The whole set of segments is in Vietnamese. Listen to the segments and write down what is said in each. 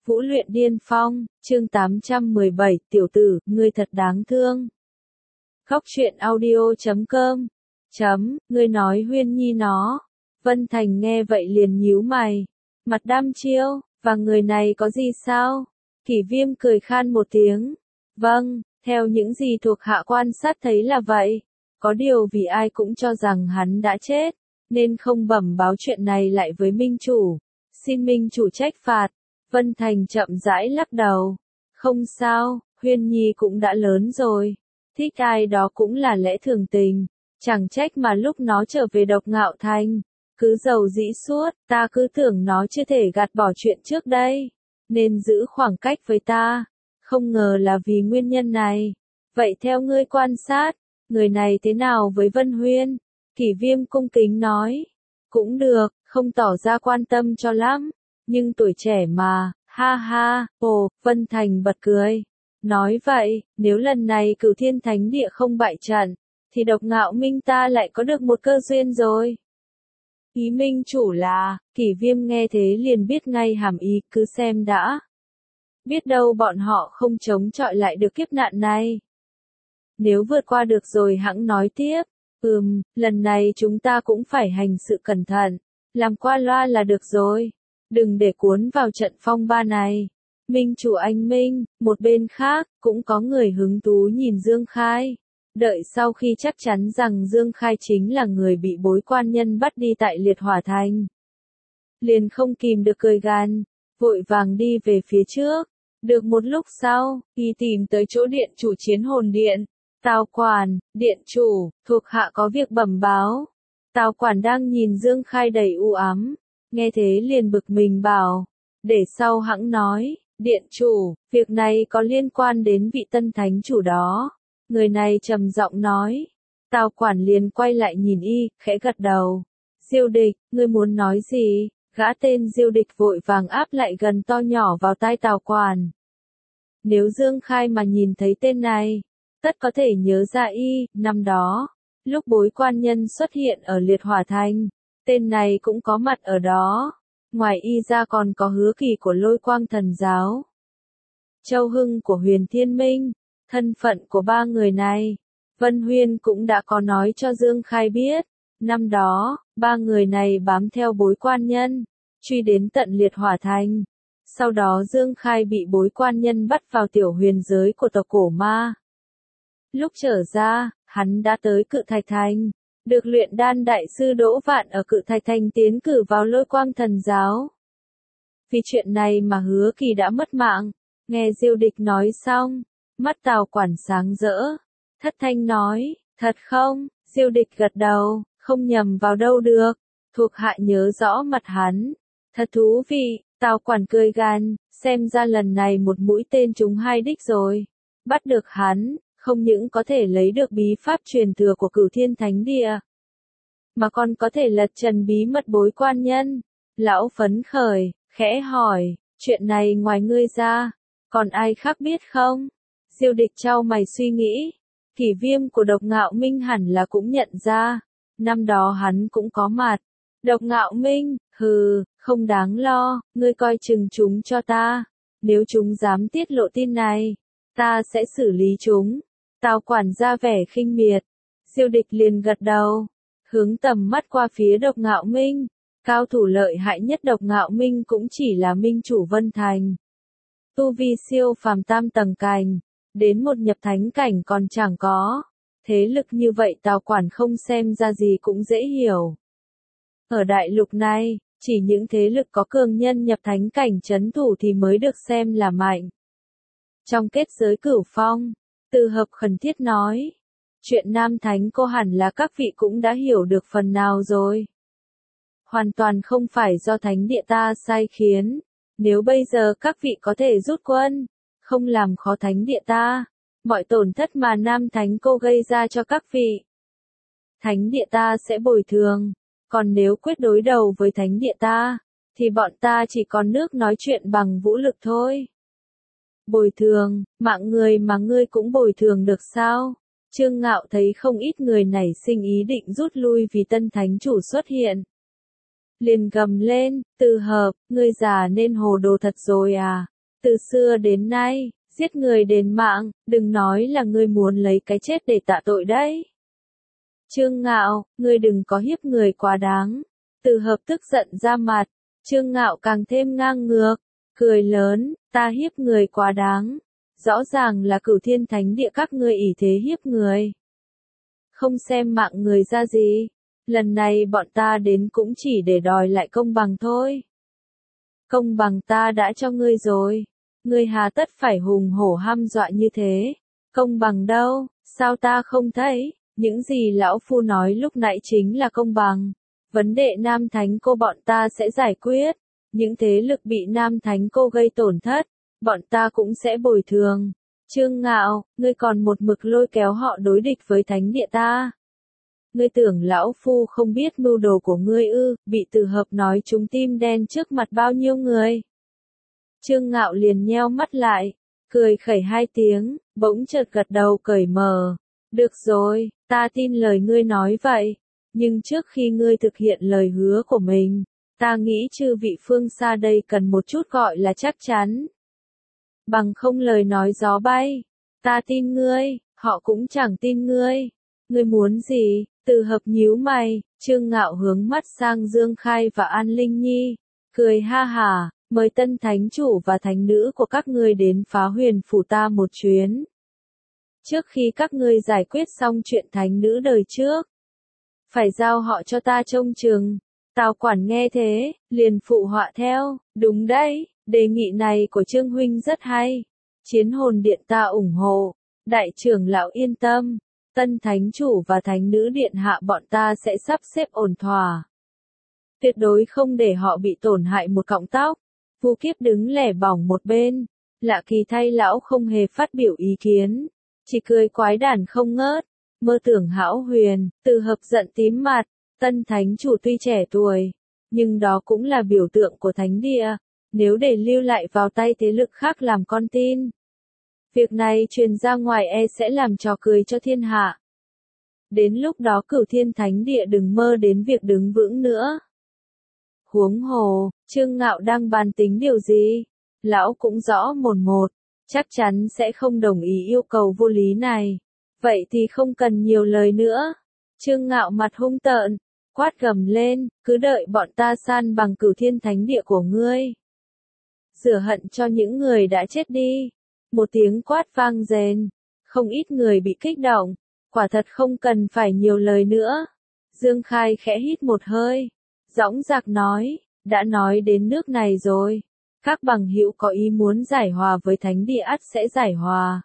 Vũ luyện điên phong, chương 817, tiểu tử, ngươi thật đáng thương. Góc truyện audio.com. Ngươi nói Huyên Nhi nó. Vân Thành nghe vậy liền nhíu mày. Mặt đăm chiêu, và người này có gì sao? Kỷ Viêm cười khan một tiếng. Vâng, theo những gì thuộc hạ quan sát thấy là vậy. Có điều vì ai cũng cho rằng hắn đã chết, nên không bẩm báo chuyện này lại với minh chủ. Xin minh chủ trách phạt. Vân Thành chậm rãi lắc đầu. Không sao, Huyên Nhi cũng đã lớn rồi. Thích ai đó cũng là lẽ thường tình. Chẳng trách mà lúc nó trở về Độc Ngạo Thành, cứ giàu dĩ suốt, ta cứ tưởng nó chưa thể gạt bỏ chuyện trước đây, nên giữ khoảng cách với ta. Không ngờ là vì nguyên nhân này. Vậy theo ngươi quan sát, người này thế nào với Vân Huyên? Kỷ Viêm cung kính nói. Cũng được, không tỏ ra quan tâm cho lắm. Nhưng tuổi trẻ mà, ha ha, Vân Thành bật cười. Nói vậy, nếu lần này Cửu Thiên Thánh Địa không bại trận, thì Độc Ngạo Minh ta lại có được một cơ duyên rồi. Ý minh chủ là, Kỷ Viêm nghe thế liền biết ngay hàm ý, cứ xem đã. Biết đâu bọn họ không chống chọi lại được kiếp nạn này. Nếu vượt qua được rồi hẵng nói tiếp. Lần này chúng ta cũng phải hành sự cẩn thận, làm qua loa là được rồi. Đừng để cuốn vào trận phong ba này. Minh chủ anh Minh, một bên khác, cũng có người hứng thú nhìn Dương Khai. Đợi sau khi chắc chắn rằng Dương Khai chính là người bị Bối Quan Nhân bắt đi tại Liệt Hỏa Thành, liền không kìm được cười gan, vội vàng đi về phía trước. Được một lúc sau, y tìm tới chỗ điện chủ Chiến Hồn Điện. Tào Quản, điện chủ, thuộc hạ có việc bẩm báo. Tào Quản đang nhìn Dương Khai đầy u ám, nghe thế liền bực mình bảo, để sau hẵng nói. Điện chủ, việc này có liên quan đến vị tân thánh chủ đó. Người này trầm giọng nói. Tào Quản liền quay lại nhìn y, khẽ gật đầu. Diêu Địch, ngươi muốn nói gì? Gã tên Diêu Địch vội vàng áp lại gần to nhỏ vào tai Tào Quản. Nếu Dương Khai mà nhìn thấy tên này, tất có thể nhớ ra y. Năm đó, lúc Bối Quan Nhân xuất hiện ở Liệt Hỏa Thành, tên này cũng có mặt ở đó. Ngoài y ra còn có Hứa Kỳ của Lôi Quang Thần Giáo, Châu Hưng của Huyền Thiên Minh. Thân phận của ba người này, Vân Huyên cũng đã có nói cho Dương Khai biết. Năm đó, ba người này bám theo Bối Quan Nhân, truy đến tận Liệt Hỏa Thành. Sau đó Dương Khai bị Bối Quan Nhân bắt vào tiểu huyền giới của tộc Cổ Ma. Lúc trở ra, hắn đã tới Cự Thạch Thành, được luyện đan đại sư Đỗ Vạn ở Cự Thạch Thành tiến cử vào Lôi Quang Thần Giáo. Vì chuyện này mà Hứa Kỳ đã mất mạng. Nghe Diêu Địch nói xong, mắt Tào Quản sáng rỡ, thất thanh nói, thật không? Diêu Địch gật đầu, không nhầm vào đâu được, thuộc hạ nhớ rõ mặt hắn. Thật thú vị, Tào Quản cười gan, xem ra lần này một mũi tên trúng hai đích rồi. Bắt được hắn, không những có thể lấy được bí pháp truyền thừa của Cửu Thiên Thánh Địa, mà còn có thể lật trần bí mật Bối Quan Nhân. Lão phấn khởi, khẽ hỏi, chuyện này ngoài ngươi ra, còn ai khác biết không? Diêu Địch chau mày suy nghĩ. Kỷ Viêm của Độc Ngạo Minh hẳn là cũng nhận ra. Năm đó hắn cũng có mặt. Độc Ngạo Minh, không đáng lo, ngươi coi chừng chúng cho ta. Nếu chúng dám tiết lộ tin này, ta sẽ xử lý chúng. Tào Quản ra vẻ khinh miệt. Diêu Địch liền gật đầu, hướng tầm mắt qua phía Độc Ngạo Minh. Cao thủ lợi hại nhất Độc Ngạo Minh cũng chỉ là minh chủ Vân Thành. Tu vi siêu phàm tam tầng cảnh, đến một nhập thánh cảnh còn chẳng có. Thế lực như vậy Tào Quản không xem ra gì cũng dễ hiểu. Ở đại lục này, chỉ những thế lực có cường nhân nhập thánh cảnh trấn thủ thì mới được xem là mạnh. Trong kết giới Cửu Phong, Từ Hợp khẩn thiết nói, chuyện Nam Thánh cô hẳn là các vị cũng đã hiểu được phần nào rồi. Hoàn toàn không phải do Thánh Địa ta sai khiến. Nếu bây giờ các vị có thể rút quân, không làm khó Thánh Địa ta, mọi tổn thất mà Nam Thánh cô gây ra cho các vị, Thánh Địa ta sẽ bồi thường. Còn nếu quyết đối đầu với Thánh Địa ta, thì bọn ta chỉ còn nước nói chuyện bằng vũ lực thôi. Bồi thường, mạng người mà ngươi cũng bồi thường được sao? Trương Ngạo thấy không ít người nảy sinh ý định rút lui vì tân thánh chủ xuất hiện. Liền gầm lên, Từ Hợp, ngươi già nên hồ đồ thật rồi à? Từ xưa đến nay, giết người đền mạng, đừng nói là ngươi muốn lấy cái chết để tạ tội đấy. Trương Ngạo, ngươi đừng có hiếp người quá đáng. Từ Hợp tức giận ra mặt, Trương Ngạo càng thêm ngang ngược, cười lớn, ta hiếp người quá đáng. Rõ ràng là Cửu Thiên Thánh Địa các ngươi ỷ thế hiếp người. Không xem mạng người ra gì. Lần này bọn ta đến cũng chỉ để đòi lại công bằng thôi. Công bằng ta đã cho ngươi rồi. Ngươi hà tất phải hùng hổ hăm dọa như thế. Công bằng đâu, sao ta không thấy? Những gì lão phu nói lúc nãy chính là công bằng. Vấn đề Nam Thánh Cô bọn ta sẽ giải quyết. Những thế lực bị Nam Thánh Cô gây tổn thất, bọn ta cũng sẽ bồi thường. Trương Ngạo, ngươi còn một mực lôi kéo họ đối địch với Thánh Địa ta. Ngươi tưởng lão phu không biết mưu đồ của ngươi ư? Bị Từ Hợp nói trúng tim đen trước mặt bao nhiêu người. Trương Ngạo liền nheo mắt lại, cười khẩy hai tiếng, bỗng chợt gật đầu cởi mở. Được rồi, ta tin lời ngươi nói vậy. Nhưng trước khi ngươi thực hiện lời hứa của mình, ta nghĩ chư vị phương xa đây cần một chút gọi là chắc chắn. Bằng không lời nói gió bay. Ta tin ngươi, họ cũng chẳng tin ngươi. Ngươi muốn gì? Từ Hợp nhíu mày, Trương Ngạo hướng mắt sang Dương Khai và An Linh Nhi, cười ha hả, mời tân thánh chủ và thánh nữ của các ngươi đến Phá Huyền phủ ta một chuyến. Trước khi các ngươi giải quyết xong chuyện thánh nữ đời trước, phải giao họ cho ta trông chừng. Tào quản nghe thế, liền phụ họa theo, đúng đấy, đề nghị này của Trương huynh rất hay. Chiến hồn điện ta ủng hộ, đại trưởng lão yên tâm. Tân thánh chủ và thánh nữ điện hạ bọn ta sẽ sắp xếp ổn thỏa. Tuyệt đối không để họ bị tổn hại một cọng tóc. Vu Kiếp đứng lẻ bỏng một bên. Lạ kỳ thay lão không hề phát biểu ý kiến. Chỉ cười quái đản không ngớt. Mơ tưởng hão huyền, Từ Hợp giận tím mặt. Tân thánh chủ tuy trẻ tuổi, nhưng đó cũng là biểu tượng của thánh địa. Nếu để lưu lại vào tay thế lực khác làm con tin, việc này truyền ra ngoài sẽ làm trò cười cho thiên hạ. Đến lúc đó Cửu Thiên Thánh Địa đừng mơ đến việc đứng vững nữa. Huống hồ, Trương Ngạo đang bàn tính điều gì? Lão cũng rõ mồn một, chắc chắn sẽ không đồng ý yêu cầu vô lý này. Vậy thì không cần nhiều lời nữa. Trương Ngạo mặt hung tợn, quát gầm lên, cứ đợi bọn ta san bằng Cửu Thiên Thánh Địa của ngươi. Rửa hận cho những người đã chết đi. Một tiếng quát vang rền, không ít người bị kích động, quả thật không cần phải nhiều lời nữa. Dương Khai khẽ hít một hơi, dõng dạc nói, đã nói đến nước này rồi, các bằng hữu có ý muốn giải hòa với thánh địa ắt sẽ giải hòa.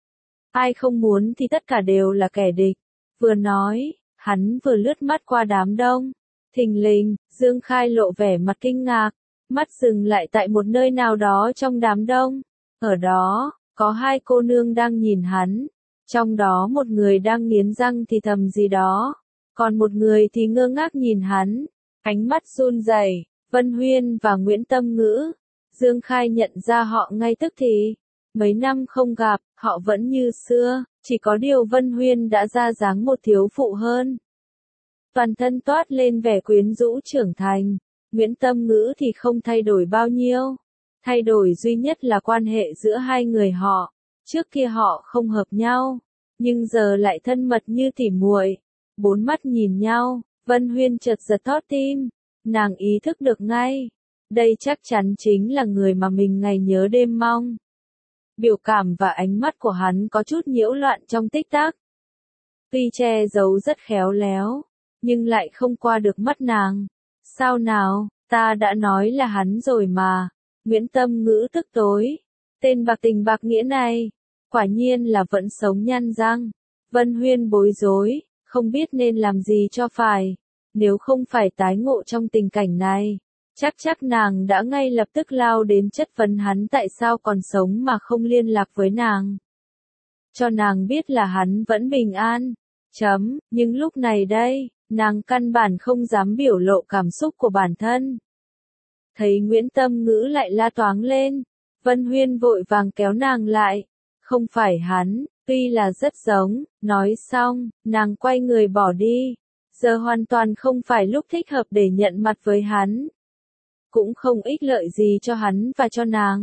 Ai không muốn thì tất cả đều là kẻ địch. Vừa nói, hắn vừa lướt mắt qua đám đông. Thình lình, Dương Khai lộ vẻ mặt kinh ngạc, mắt dừng lại tại một nơi nào đó trong đám đông. Ở đó, có hai cô nương đang nhìn hắn. Trong đó một người đang nghiến răng thì thầm gì đó. Còn một người thì ngơ ngác nhìn hắn. Ánh mắt run rẩy. Vân Huyên và Nguyễn Tâm Ngữ. Dương Khai nhận ra họ ngay tức thì. Mấy năm không gặp, họ vẫn như xưa. Chỉ có điều Vân Huyên đã ra dáng một thiếu phụ hơn. Toàn thân toát lên vẻ quyến rũ trưởng thành. Nguyễn Tâm Ngữ thì không thay đổi bao nhiêu. Thay đổi duy nhất là quan hệ giữa hai người họ. Trước kia họ không hợp nhau, nhưng giờ lại thân mật như tỉ muội. Bốn mắt nhìn nhau, Vân Huyên chợt giật thót tim. Nàng ý thức được ngay. Đây chắc chắn chính là người mà mình ngày nhớ đêm mong. Biểu cảm và ánh mắt của hắn có chút nhiễu loạn trong tích tắc. Tuy che giấu rất khéo léo, nhưng lại không qua được mắt nàng. Sao nào, ta đã nói là hắn rồi mà. Nguyễn Tâm Ngữ tức tối. Tên bạc tình bạc nghĩa này, quả nhiên là vẫn sống nhăn răng. Vân Huyên bối rối, không biết nên làm gì cho phải. Nếu không phải tái ngộ trong tình cảnh này, chắc nàng đã ngay lập tức lao đến chất vấn hắn tại sao còn sống mà không liên lạc với nàng. Cho nàng biết là hắn vẫn bình an. Nhưng lúc này đây, nàng căn bản không dám biểu lộ cảm xúc của bản thân. Thấy Nguyễn Tâm Ngữ lại la toáng lên, Vân Huyên vội vàng kéo nàng lại. Không phải hắn, tuy là rất giống, nói xong, nàng quay người bỏ đi. Giờ hoàn toàn không phải lúc thích hợp để nhận mặt với hắn. Cũng không ích lợi gì cho hắn và cho nàng.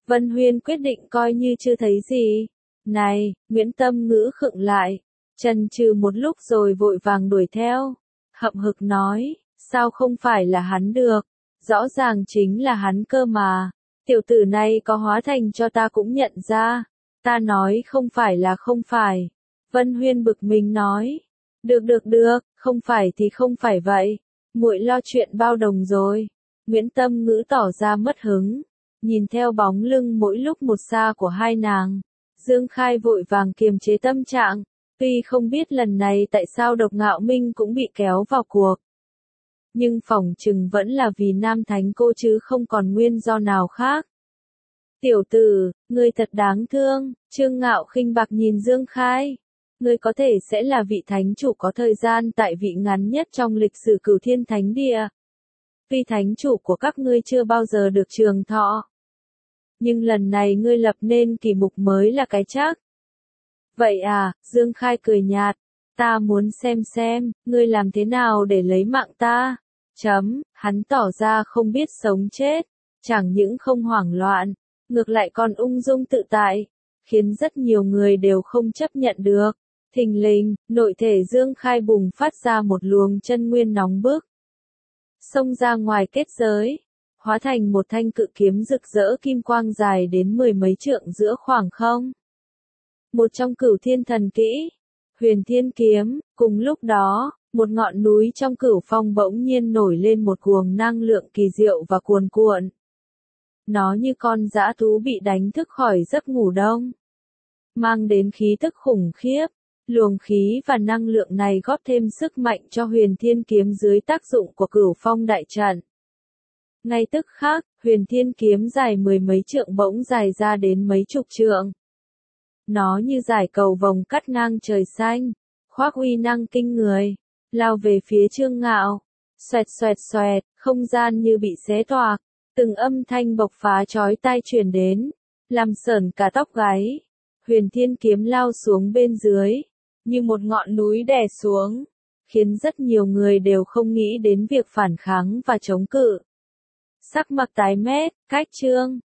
Vân Huyên quyết định coi như chưa thấy gì. Này, Nguyễn Tâm Ngữ khựng lại, chần chừ một lúc rồi vội vàng đuổi theo. Hậm hực nói, sao không phải là hắn được, rõ ràng chính là hắn cơ mà. Tiểu tử này có hóa thành cho ta cũng nhận ra. Ta nói không phải là không phải. Vân Huyên bực mình nói. Được, không phải thì không phải vậy. Muội lo chuyện bao đồng rồi. Nguyễn Tâm Ngữ tỏ ra mất hứng. Nhìn theo bóng lưng mỗi lúc một xa của hai nàng. Dương Khai vội vàng kiềm chế tâm trạng. Tuy không biết lần này tại sao Độc Ngạo Minh cũng bị kéo vào cuộc. Nhưng phỏng chừng vẫn là vì Nam Thánh cô chứ không còn nguyên do nào khác. Tiểu tử, ngươi thật đáng thương, Trương Ngạo khinh bạc nhìn Dương Khai. Ngươi có thể sẽ là vị thánh chủ có thời gian tại vị ngắn nhất trong lịch sử Cửu Thiên Thánh Địa. Tuy thánh chủ của các ngươi chưa bao giờ được trường thọ. Nhưng lần này ngươi lập nên kỷ mục mới là cái chắc. Vậy à, Dương Khai cười nhạt. Ta muốn xem, ngươi làm thế nào để lấy mạng ta. Hắn tỏ ra không biết sống chết. Chẳng những không hoảng loạn, ngược lại còn ung dung tự tại. Khiến rất nhiều người đều không chấp nhận được. Thình lình, nội thể Dương Khai bùng phát ra một luồng chân nguyên nóng bức. Xông ra ngoài kết giới. Hóa thành một thanh cự kiếm rực rỡ kim quang dài đến 10 mấy trượng giữa khoảng không. Một trong Cửu Thiên thần kỹ, Huyền Thiên kiếm. Cùng lúc đó, một ngọn núi trong Cửu Phong bỗng nhiên nổi lên một guồng năng lượng kỳ diệu và cuồn cuộn. Nó như con dã thú bị đánh thức khỏi giấc ngủ đông. Mang đến khí tức khủng khiếp. Luồng khí và năng lượng này góp thêm sức mạnh cho Huyền Thiên kiếm dưới tác dụng của Cửu Phong đại trận. Ngay tức khắc, Huyền Thiên kiếm dài 10 mấy trượng bỗng dài ra đến mấy chục trượng. Nó như dải cầu vồng cắt ngang trời xanh, khoác uy năng kinh người, lao về phía Trương Ngạo. Xoẹt, không gian như bị xé toạc, từng âm thanh bộc phá chói tai truyền đến, làm sởn cả tóc gáy. Huyền Thiên kiếm lao xuống bên dưới, như một ngọn núi đè xuống, khiến rất nhiều người đều không nghĩ đến việc phản kháng và chống cự. Sắc mặt tái mét, cách Trương